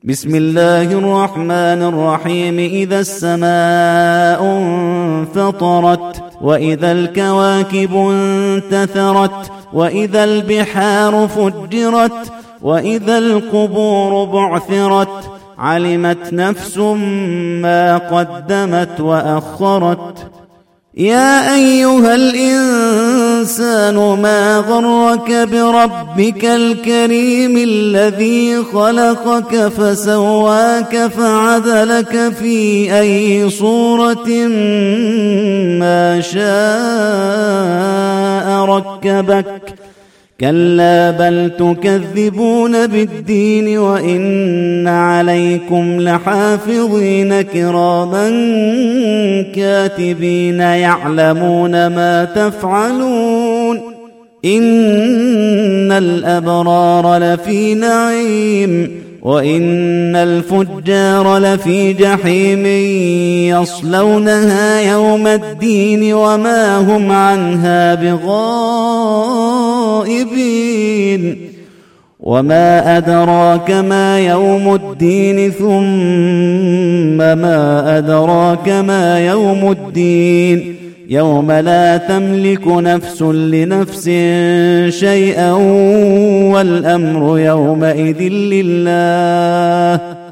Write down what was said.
بسم الله الرحمن الرحيم. إذا السماء انفطرت وإذا الكواكب انتثرت وإذا البحار فجرت وإذا القبور بعثرت علمت نفس ما قدمت وأخرت. يا أيها الإنسان ما غرك بربك الكريم الذي خلقك فسواك فعدلك في أي صورة ما شاء ركبك. كلا بل تكذبون بالدين وإن عليكم لحافظين كراما كاتبين يعلمون ما تفعلون. إن الأبرار لفي نعيم وإن الفجار لفي جحيم يصلونها يوم الدين وما هم عنها بغائبين. وما أدراك ما يوم الدين ثم ما أدراك ما يوم الدين يوم لا تملك نفس لنفس شيئا والأمر يومئذ لله.